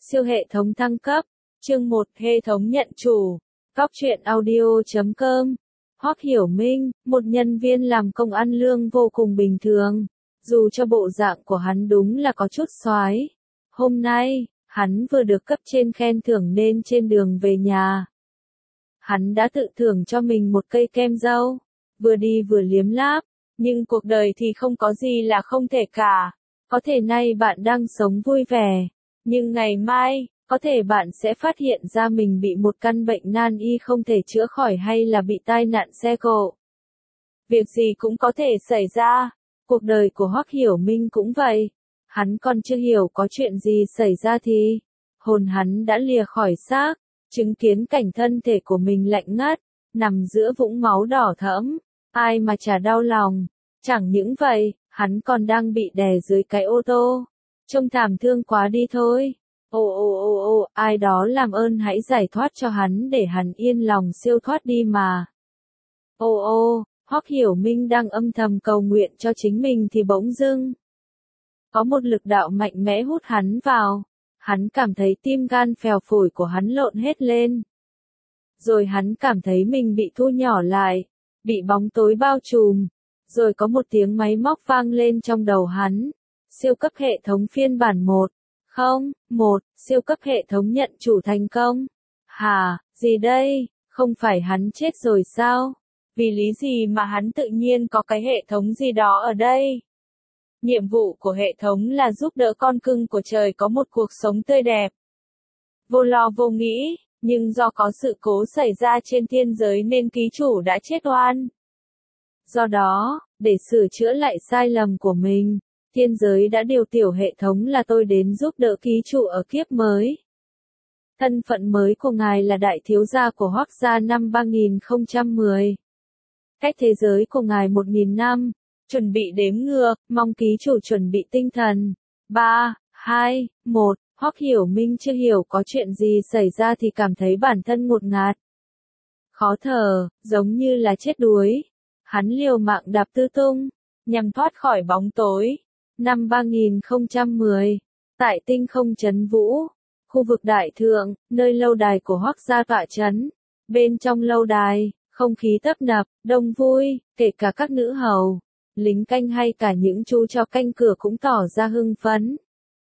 Siêu hệ thống thăng cấp. Chương 1, hệ thống nhận chủ. Cóc truyện audio.com. Hoắc Hiểu Minh, một nhân viên làm công ăn lương vô cùng bình thường. Dù cho bộ dạng của hắn đúng là có chút xoái. Hôm nay, hắn vừa được cấp trên khen thưởng nên trên đường về nhà. Hắn đã tự thưởng cho mình một cây kem dâu. Vừa đi vừa liếm láp. Nhưng cuộc đời thì không có gì là không thể cả. Có thể nay bạn đang sống vui vẻ. Nhưng ngày mai, có thể bạn sẽ phát hiện ra mình bị một căn bệnh nan y không thể chữa khỏi hay là bị tai nạn xe cộ. Việc gì cũng có thể xảy ra. Cuộc đời của Hoắc Hiểu Minh cũng vậy. Hắn còn chưa hiểu có chuyện gì xảy ra thì hồn hắn đã lìa khỏi xác, chứng kiến cảnh thân thể của mình lạnh ngắt, nằm giữa vũng máu đỏ thẫm. Ai mà chả đau lòng. Chẳng những vậy, hắn còn đang bị đè dưới cái ô tô. Trông thảm thương quá đi thôi. Ô, ai đó làm ơn hãy giải thoát cho hắn để hắn yên lòng siêu thoát đi mà. Hoắc Hiểu Minh đang âm thầm cầu nguyện cho chính mình thì bỗng dưng có một lực đạo mạnh mẽ hút hắn vào. Hắn cảm thấy tim gan phèo phổi của hắn lộn hết lên. Rồi hắn cảm thấy mình bị thu nhỏ lại, bị bóng tối bao trùm. Rồi có một tiếng máy móc vang lên trong đầu hắn. Siêu cấp hệ thống phiên bản 1.0.1, siêu cấp hệ thống nhận chủ thành công. Hả, gì đây, không phải hắn chết rồi sao? Vì lý gì mà hắn tự nhiên có cái hệ thống gì đó ở đây? Nhiệm vụ của hệ thống là giúp đỡ con cưng của trời có một cuộc sống tươi đẹp. Vô lo vô nghĩ, nhưng do có sự cố xảy ra trên thiên giới nên ký chủ đã chết oan. Do đó, để sửa chữa lại sai lầm của mình, thiên giới đã điều tiểu hệ thống là tôi đến giúp đỡ ký chủ ở kiếp mới. Thân phận mới của ngài là đại thiếu gia của Hoắc gia năm 3010. Cách thế giới của ngài 1000 năm. Chuẩn bị đếm ngược, mong ký chủ chuẩn bị tinh thần. 3, 2, 1, Hoắc Hiểu Minh chưa hiểu có chuyện gì xảy ra thì cảm thấy bản thân ngột ngạt. Khó thở, giống như là chết đuối. Hắn liều mạng đạp tứ tung, nhằm thoát khỏi bóng tối. Năm 3010, tại tinh không trấn vũ, khu vực đại thượng, nơi lâu đài của Hoắc gia tọa trấn. Bên trong lâu đài, không khí tấp nập, đông vui, kể cả các nữ hầu, lính canh hay cả những chú chó canh cửa cũng tỏ ra hưng phấn.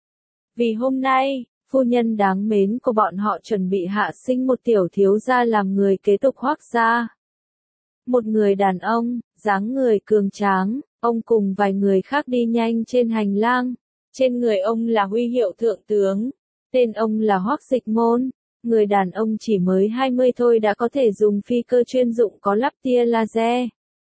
Vì hôm nay, phu nhân đáng mến của bọn họ chuẩn bị hạ sinh một tiểu thiếu gia làm người kế tục Hoắc gia. Một người đàn ông, dáng người cường tráng, ông cùng vài người khác đi nhanh trên hành lang. Trên người ông là huy hiệu thượng tướng. Tên ông là Hoắc Dịch Môn. Người đàn ông chỉ mới 20 thôi đã có thể dùng phi cơ chuyên dụng có lắp tia laser.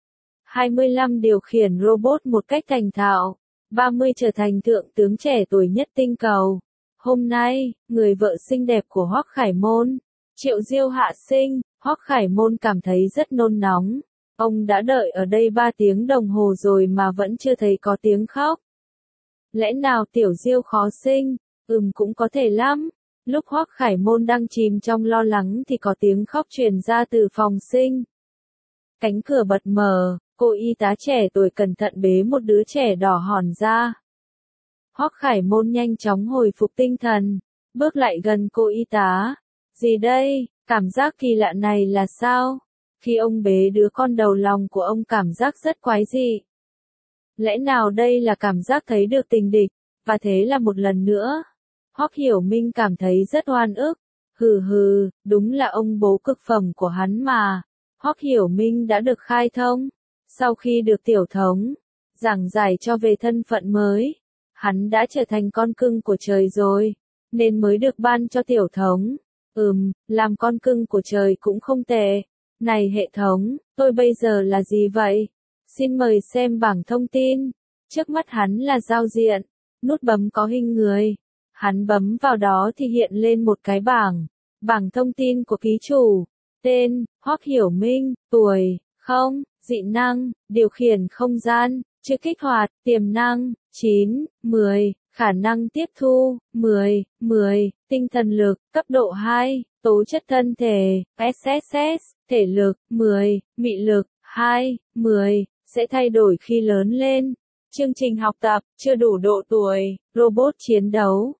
25 điều khiển robot một cách thành thạo. 30 trở thành thượng tướng trẻ tuổi nhất tinh cầu. Hôm nay, người vợ xinh đẹp của Hoắc Khải Môn, Triệu Diêu hạ sinh. Hoắc Khải Môn cảm thấy rất nôn nóng. Ông đã đợi ở đây 3 tiếng đồng hồ rồi mà vẫn chưa thấy có tiếng khóc. Lẽ nào tiểu Diêu khó sinh? Cũng có thể lắm. Lúc Hoắc Khải Môn đang chìm trong lo lắng thì có tiếng khóc truyền ra từ phòng sinh. Cánh cửa bật mở, cô y tá trẻ tuổi cẩn thận bế một đứa trẻ đỏ hòn ra. Hoắc Khải Môn nhanh chóng hồi phục tinh thần, bước lại gần cô y tá. Gì đây? Cảm giác kỳ lạ này là sao? Khi ông bế đứa con đầu lòng của ông cảm giác rất quái dị. Lẽ nào đây là cảm giác thấy được tình địch, và thế là một lần nữa. Hoắc Hiểu Minh cảm thấy rất oan ức. Đúng là ông bố cực phẩm của hắn mà. Hoắc Hiểu Minh đã được khai thông. Sau khi được tiểu thống giảng giải cho về thân phận mới, hắn đã trở thành con cưng của trời rồi, nên mới được ban cho tiểu thống. Làm con cưng của trời cũng không tệ. Này hệ thống, tôi bây giờ là gì vậy? Xin mời xem bảng thông tin. Trước mắt hắn là giao diện. Nút bấm có hình người. Hắn bấm vào đó thì hiện lên một cái bảng. Bảng thông tin của ký chủ. Tên, Hoắc Hiểu Minh, tuổi, không, dị năng, điều khiển không gian, chưa kích hoạt, tiềm năng, 9, 10, khả năng tiếp thu, 10, tinh thần lực, cấp độ 2, tố chất thân thể, SSS, thể lực, 10, mị lực, 2, 10, sẽ thay đổi khi lớn lên. Chương trình học tập, chưa đủ độ tuổi, robot chiến đấu,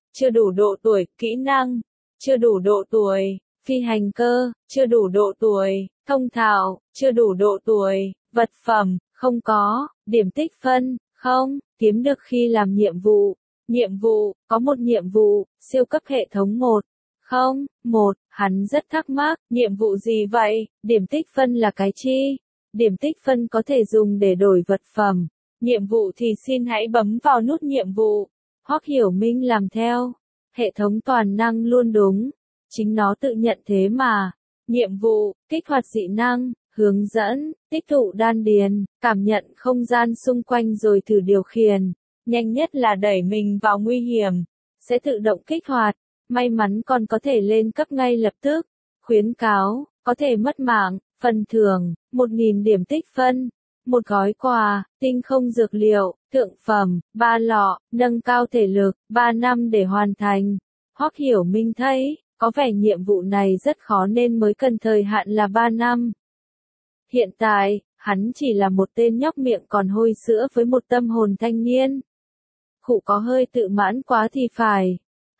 chưa đủ độ tuổi, kỹ năng, chưa đủ độ tuổi, phi hành cơ, chưa đủ độ tuổi, thông thạo, chưa đủ độ tuổi, vật phẩm, không có, điểm tích phân, không, kiếm được khi làm nhiệm vụ, có một nhiệm vụ, siêu cấp hệ thống 1. Không, 1, hắn rất thắc mắc, nhiệm vụ gì vậy, điểm tích phân là cái chi? Điểm tích phân có thể dùng để đổi vật phẩm, nhiệm vụ thì xin hãy bấm vào nút nhiệm vụ. Hoắc Hiểu Minh làm theo, hệ thống toàn năng luôn đúng, chính nó tự nhận thế mà. Nhiệm vụ, kích hoạt dị năng, hướng dẫn, tích tụ đan điền, cảm nhận không gian xung quanh rồi thử điều khiển. Nhanh nhất là đẩy mình vào nguy hiểm, sẽ tự động kích hoạt, may mắn còn có thể lên cấp ngay lập tức. Khuyến cáo, có thể mất mạng, phần thưởng, 1.000 điểm tích phân, một gói quà, tinh không dược liệu, thượng phẩm, 3 lọ, nâng cao thể lực, 3 năm để hoàn thành. Hoắc Hiểu Minh thấy, có vẻ nhiệm vụ này rất khó nên mới cần thời hạn là 3 năm. Hiện tại, hắn chỉ là một tên nhóc miệng còn hôi sữa với một tâm hồn thanh niên. Khụ có hơi tự mãn quá thì phải.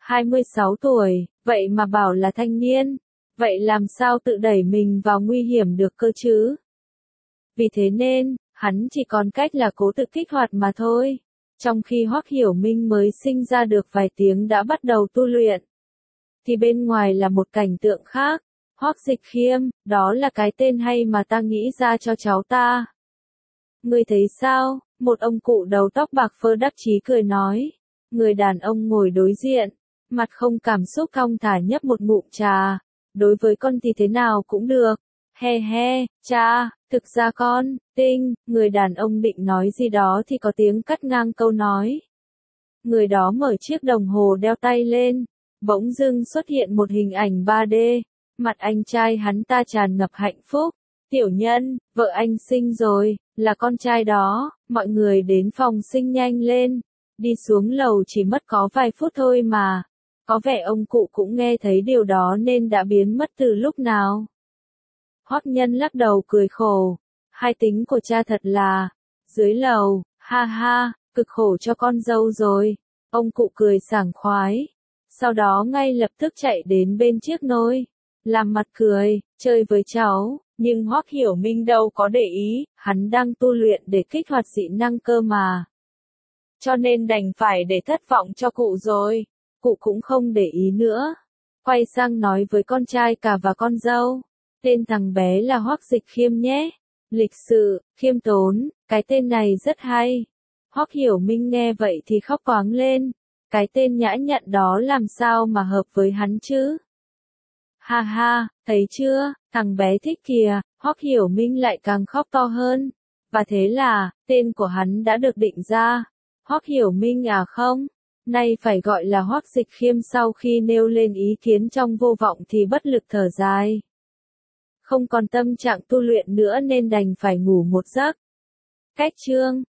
26 tuổi, vậy mà bảo là thanh niên. Vậy làm sao tự đẩy mình vào nguy hiểm được cơ chứ? Vì thế nên, hắn chỉ còn cách là cố tự kích hoạt mà thôi. Trong khi Hoắc Hiểu Minh mới sinh ra được vài tiếng đã bắt đầu tu luyện, thì bên ngoài là một cảnh tượng khác. Hoắc Dịch Khiêm, đó là cái tên hay mà ta nghĩ ra cho cháu ta. Ngươi thấy sao? Một ông cụ đầu tóc bạc phơ đắc chí cười nói. Người đàn ông ngồi đối diện, mặt không cảm xúc thong thả nhấp một ngụm trà. Đối với con thì thế nào cũng được. He he, cha, thực ra con, Tinh, người đàn ông định nói gì đó thì có tiếng cắt ngang câu nói. Người đó mở chiếc đồng hồ đeo tay lên, bỗng dưng xuất hiện một hình ảnh 3D, mặt anh trai hắn ta tràn ngập hạnh phúc. Tiểu Nhân, vợ anh sinh rồi, là con trai đó, mọi người đến phòng sinh nhanh lên, đi xuống lầu chỉ mất có vài phút thôi mà. Có vẻ ông cụ cũng nghe thấy điều đó nên đã biến mất từ lúc nào. Hoắc Nhân lắc đầu cười khổ, hai tính của cha thật là, dưới lầu, ha ha, cực khổ cho con dâu rồi. Ông cụ cười sảng khoái, sau đó ngay lập tức chạy đến bên chiếc nôi, làm mặt cười, chơi với cháu, nhưng Hoắc Hiểu Minh đâu có để ý, hắn đang tu luyện để kích hoạt dị năng cơ mà. Cho nên đành phải để thất vọng cho cụ rồi, cụ cũng không để ý nữa. Quay sang nói với con trai cả và con dâu, tên thằng bé là Hoắc Dịch Khiêm nhé, lịch sự, khiêm tốn, cái tên này rất hay. Hoắc Hiểu Minh nghe vậy thì khóc toáng lên, cái tên nhã nhặn đó làm sao mà hợp với hắn chứ? Ha ha, thấy chưa, thằng bé thích kìa, Hoắc Hiểu Minh lại càng khóc to hơn. Và thế là, tên của hắn đã được định ra. Hoắc Hiểu Minh à không? Nay phải gọi là Hoắc Dịch Khiêm sau khi nêu lên ý kiến trong vô vọng thì bất lực thở dài. Không còn tâm trạng tu luyện nữa nên đành phải ngủ một giấc. Cách chương